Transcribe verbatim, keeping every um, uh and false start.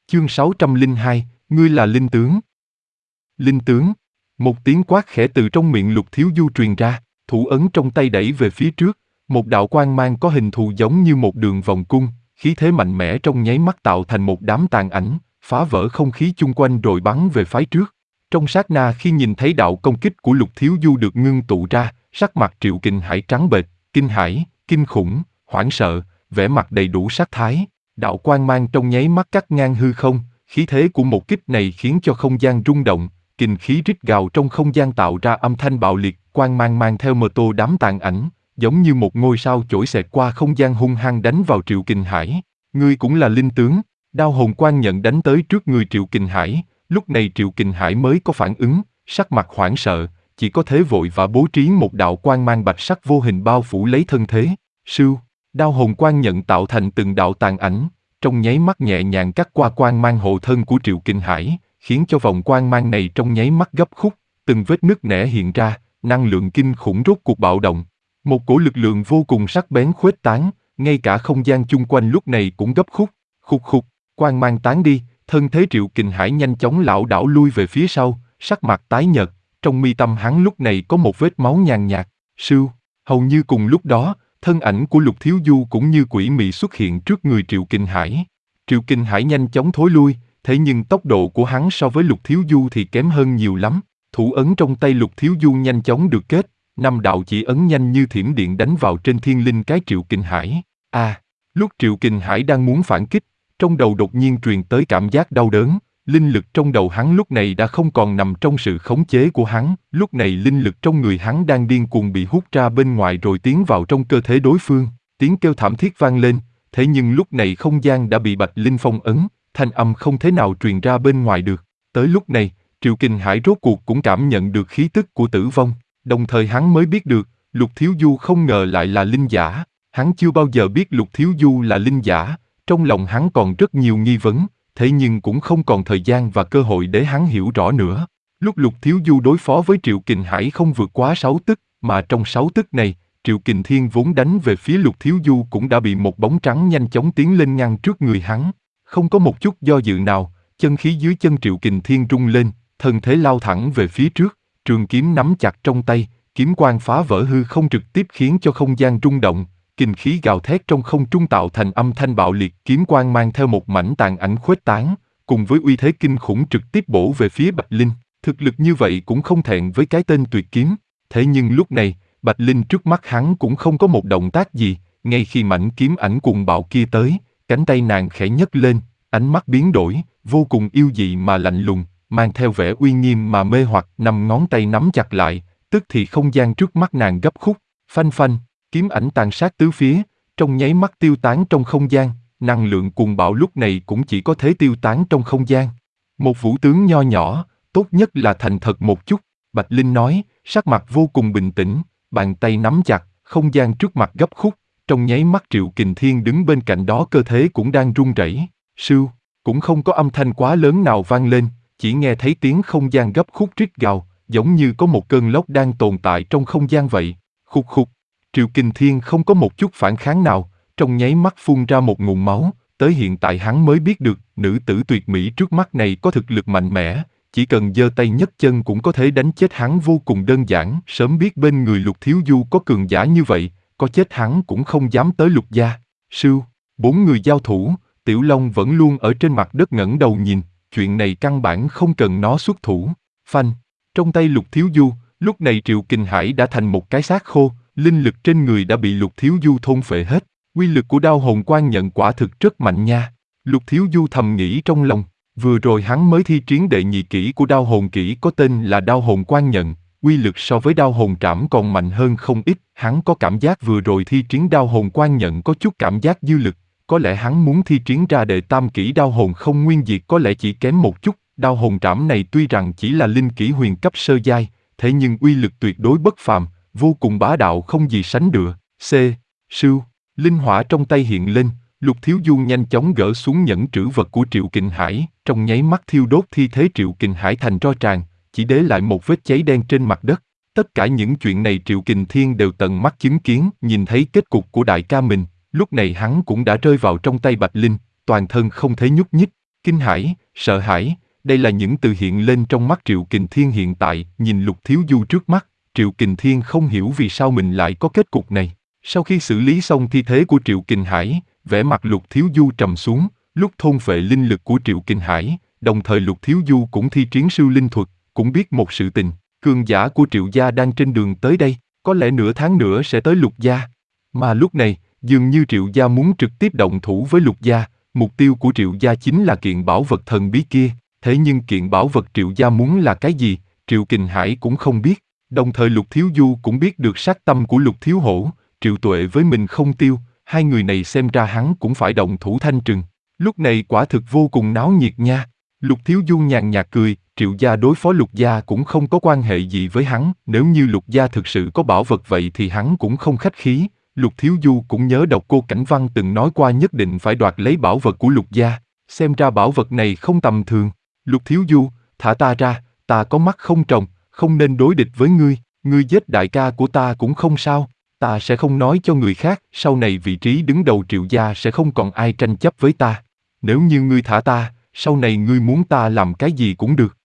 Chương sáu trăm lẻ hai, ngươi là linh tướng. Linh tướng. Một tiếng quát khẽ từ trong miệng Lục Thiếu Du truyền ra, thủ ấn trong tay đẩy về phía trước, một đạo quang mang có hình thù giống như một đường vòng cung, khí thế mạnh mẽ trong nháy mắt tạo thành một đám tàn ảnh, phá vỡ không khí chung quanh rồi bắn về phái trước. Trong sát na khi nhìn thấy đạo công kích của Lục Thiếu Du được ngưng tụ ra, sắc mặt Triệu Kình Hải trắng bệch, kinh hãi, kinh khủng, hoảng sợ, vẻ mặt đầy đủ sát thái. Đạo quang mang trong nháy mắt cắt ngang hư không, khí thế của một kích này khiến cho không gian rung động, kình khí rít gào trong không gian tạo ra âm thanh bạo liệt, quang mang mang theo mờ tô đám tàn ảnh, giống như một ngôi sao chổi xẹt qua không gian hung hăng đánh vào Triệu Kình Hải. Ngươi cũng là linh tướng. Đao hồn quang nhận đánh tới trước người Triệu Kình Hải, lúc này Triệu Kình Hải mới có phản ứng, sắc mặt hoảng sợ, chỉ có thế vội và bố trí một đạo quang mang bạch sắc vô hình bao phủ lấy thân thế. Sưu, đao hồn quang nhận tạo thành từng đạo tàn ảnh, trong nháy mắt nhẹ nhàng cắt qua quang mang hộ thân của Triệu Kình Hải, khiến cho vòng quang mang này trong nháy mắt gấp khúc, từng vết nứt nẻ hiện ra, năng lượng kinh khủng rốt cuộc bạo động. Một cổ lực lượng vô cùng sắc bén khuếch tán, ngay cả không gian chung quanh lúc này cũng gấp khúc, khúc khúc, quang mang tán đi, thân thế Triệu Kình Hải nhanh chóng lảo đảo lui về phía sau, sắc mặt tái nhợt, trong mi tâm hắn lúc này có một vết máu nhàn nhạt. Sưu, hầu như cùng lúc đó, thân ảnh của Lục Thiếu Du cũng như quỷ mị xuất hiện trước người Triệu Kình Hải. Triệu Kình Hải nhanh chóng thối lui, thế nhưng tốc độ của hắn so với Lục Thiếu Du thì kém hơn nhiều lắm. Thủ ấn trong tay Lục Thiếu Du nhanh chóng được kết, năm đạo chỉ ấn nhanh như thiểm điện đánh vào trên thiên linh cái Triệu Kình Hải. À, lúc Triệu Kình Hải đang muốn phản kích, trong đầu đột nhiên truyền tới cảm giác đau đớn, linh lực trong đầu hắn lúc này đã không còn nằm trong sự khống chế của hắn, lúc này linh lực trong người hắn đang điên cuồng bị hút ra bên ngoài rồi tiến vào trong cơ thể đối phương, tiếng kêu thảm thiết vang lên, thế nhưng lúc này không gian đã bị Bạch Linh phong ấn, thanh âm không thể nào truyền ra bên ngoài được. Tới lúc này, Triệu Kình Hải rốt cuộc cũng cảm nhận được khí tức của tử vong, đồng thời hắn mới biết được, Lục Thiếu Du không ngờ lại là linh giả, hắn chưa bao giờ biết Lục Thiếu Du là linh giả, trong lòng hắn còn rất nhiều nghi vấn, thế nhưng cũng không còn thời gian và cơ hội để hắn hiểu rõ nữa. Lúc Lục Thiếu Du đối phó với Triệu Kình Hải không vượt quá sáu tức, mà trong sáu tức này, Triệu Kình Thiên vốn đánh về phía Lục Thiếu Du cũng đã bị một bóng trắng nhanh chóng tiến lên ngăn trước người hắn. Không có một chút do dự nào, chân khí dưới chân Triệu Kình Thiên rung lên, thân thế lao thẳng về phía trước, trường kiếm nắm chặt trong tay, kiếm quang phá vỡ hư không trực tiếp khiến cho không gian rung động. Kình khí gào thét trong không trung tạo thành âm thanh bạo liệt, kiếm quang mang theo một mảnh tàn ảnh khuếch tán, cùng với uy thế kinh khủng trực tiếp bổ về phía Bạch Linh. Thực lực như vậy cũng không thẹn với cái tên tuyệt kiếm. Thế nhưng lúc này, Bạch Linh trước mắt hắn cũng không có một động tác gì, ngay khi mảnh kiếm ảnh cuồng bạo kia tới, cánh tay nàng khẽ nhấc lên, ánh mắt biến đổi, vô cùng yêu dị mà lạnh lùng, mang theo vẻ uy nghiêm mà mê hoặc, năm ngón tay nắm chặt lại, tức thì không gian trước mắt nàng gấp khúc, phanh phanh. Kiếm ảnh tàn sát tứ phía, trong nháy mắt tiêu tán trong không gian, năng lượng cuồng bạo lúc này cũng chỉ có thể tiêu tán trong không gian. Một vũ tướng nho nhỏ, tốt nhất là thành thật một chút, Bạch Linh nói, sắc mặt vô cùng bình tĩnh, bàn tay nắm chặt, không gian trước mặt gấp khúc, trong nháy mắt Triệu Kình Thiên đứng bên cạnh đó cơ thể cũng đang run rẩy. Sưu, cũng không có âm thanh quá lớn nào vang lên, chỉ nghe thấy tiếng không gian gấp khúc rít gào, giống như có một cơn lốc đang tồn tại trong không gian vậy. Khúc khúc. Triệu Kình Thiên không có một chút phản kháng nào, trong nháy mắt phun ra một ngụm máu, tới hiện tại hắn mới biết được nữ tử tuyệt mỹ trước mắt này có thực lực mạnh mẽ, chỉ cần giơ tay nhấc chân cũng có thể đánh chết hắn vô cùng đơn giản, sớm biết bên người Lục Thiếu Du có cường giả như vậy, có chết hắn cũng không dám tới Lục gia. Sưu, bốn người giao thủ, Tiểu Long vẫn luôn ở trên mặt đất ngẩng đầu nhìn, chuyện này căn bản không cần nó xuất thủ. Phanh, trong tay Lục Thiếu Du, lúc này Triệu Kình Hải đã thành một cái xác khô. Linh lực trên người đã bị Lục Thiếu Du thôn phệ hết, uy lực của đao hồn quang nhận quả thực rất mạnh nha. Lục Thiếu Du thầm nghĩ trong lòng, vừa rồi hắn mới thi triển đệ nhị kỹ của đao hồn kỹ có tên là đao hồn quang nhận, uy lực so với đao hồn trảm còn mạnh hơn không ít, hắn có cảm giác vừa rồi thi triển đao hồn quang nhận có chút cảm giác dư lực, có lẽ hắn muốn thi triển ra đệ tam kỹ đao hồn không nguyên diệt có lẽ chỉ kém một chút, đao hồn trảm này tuy rằng chỉ là linh kỹ huyền cấp sơ giai, thế nhưng uy lực tuyệt đối bất phàm, vô cùng bá đạo không gì sánh được. C. Sưu, linh hỏa trong tay hiện lên, Lục Thiếu Du nhanh chóng gỡ xuống nhẫn trữ vật của Triệu Kình Hải, trong nháy mắt thiêu đốt thi thế Triệu Kình Hải thành tro tràn, chỉ để lại một vết cháy đen trên mặt đất. Tất cả những chuyện này Triệu Kình Thiên đều tận mắt chứng kiến, nhìn thấy kết cục của đại ca mình, lúc này hắn cũng đã rơi vào trong tay Bạch Linh, toàn thân không thể nhúc nhích. Kinh hãi, sợ hãi, đây là những từ hiện lên trong mắt Triệu Kình Thiên hiện tại, nhìn Lục Thiếu Du trước mắt, Triệu Kình Thiên không hiểu vì sao mình lại có kết cục này. Sau khi xử lý xong thi thể của Triệu Kình Hải, vẻ mặt Lục Thiếu Du trầm xuống, lúc thôn phệ linh lực của Triệu Kình Hải, đồng thời Lục Thiếu Du cũng thi triển siêu linh thuật, cũng biết một sự tình, cường giả của Triệu gia đang trên đường tới đây, có lẽ nửa tháng nữa sẽ tới Lục gia. Mà lúc này, dường như Triệu gia muốn trực tiếp động thủ với Lục gia, mục tiêu của Triệu gia chính là kiện bảo vật thần bí kia, thế nhưng kiện bảo vật Triệu gia muốn là cái gì, Triệu Kình Hải cũng không biết. Đồng thời Lục Thiếu Du cũng biết được sát tâm của Lục Thiếu Hổ, Triệu Tuệ với mình không tiêu, hai người này xem ra hắn cũng phải động thủ thanh trừng. Lúc này quả thực vô cùng náo nhiệt nha. Lục Thiếu Du nhàn nhạt cười, Triệu gia đối phó Lục gia cũng không có quan hệ gì với hắn, nếu như Lục gia thực sự có bảo vật vậy thì hắn cũng không khách khí. Lục Thiếu Du cũng nhớ độc cô Cảnh Văn từng nói qua nhất định phải đoạt lấy bảo vật của Lục gia, xem ra bảo vật này không tầm thường. Lục Thiếu Du, thả ta ra, ta có mắt không tròng, không nên đối địch với ngươi, ngươi giết đại ca của ta cũng không sao, ta sẽ không nói cho người khác, sau này vị trí đứng đầu Triệu gia sẽ không còn ai tranh chấp với ta. Nếu như ngươi thả ta, sau này ngươi muốn ta làm cái gì cũng được.